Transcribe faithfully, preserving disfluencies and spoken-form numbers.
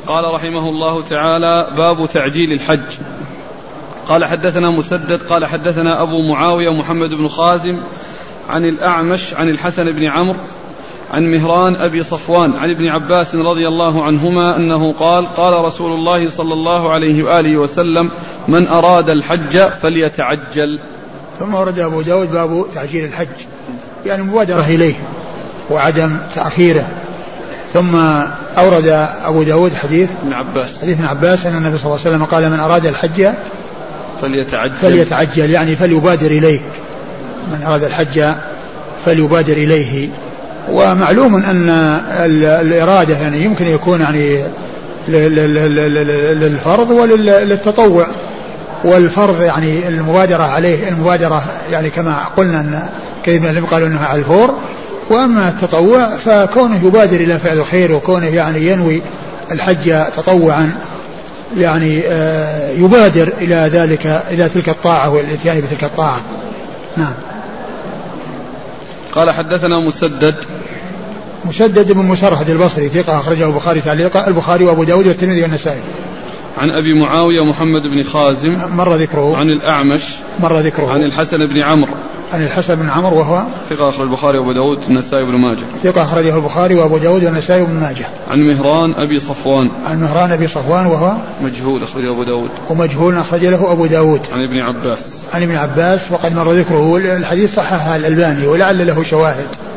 قال رحمه الله تعالى: باب تعجيل الحج. قال حدثنا مسدد قال حدثنا أبو معاوية محمد بن خازم عن الأعمش عن الحسن بن عمرو عن مهران أبي صفوان عن ابن عباس رضي الله عنهما أنه قال: قال رسول الله صلى الله عليه وآله وسلم: من أراد الحج فليتعجل. ثم ورد أبو داود باب تعجيل الحج، يعني مبادرة إليه وعدم تأخيره. ثم أورد أبو داود حديث ابن عباس حديث ابن عباس أن النبي صلى الله عليه وسلم قال: من أراد الحج فليتعجل, فليتعجل يعني فليبادر إليه. من أراد الحج فليبادر إليه. ومعلوم أن الإرادة يعني يمكن يكون يعني للفرض وللتطوع. والفرض يعني المبادرة عليه المبادرة يعني كما قلنا أن كثير من العلماء قالوا أنها على الفور. وأما التطوع فكونه يبادر إلى فعل الخير وكونه يعني ينوي الحج تطوعا يعني يبادر إلى ذلك إلى تلك الطاعة والإتيان بتلك الطاعة. نعم. قال حدثنا مسدد مسدد بن مسرهد البصري ثقة أخرجه البخاري تعليقا البخاري وأبو داود والترمذي والنسائي. عن أبي معاوية محمد بن خازم مر ذكره. عن الأعمش مر ذكره. عن الحسن بن عمرو عن الحسن بن عمرو وهو ثقة أخرج البخاري وأبو داود والنسائي بن ماجه. ثقة أخرجه البخاري وأبو داود والنسائي بن ماجه. عن مهران أبي صفوان عن مهران أبي صفوان وهو مجهول أخرجه أبو داود ومجهول أخرج له أبو داود. عن ابن عباس عن ابن عباس وقد مر ذكره. الحديث صححه الألباني ولعل له شواهد.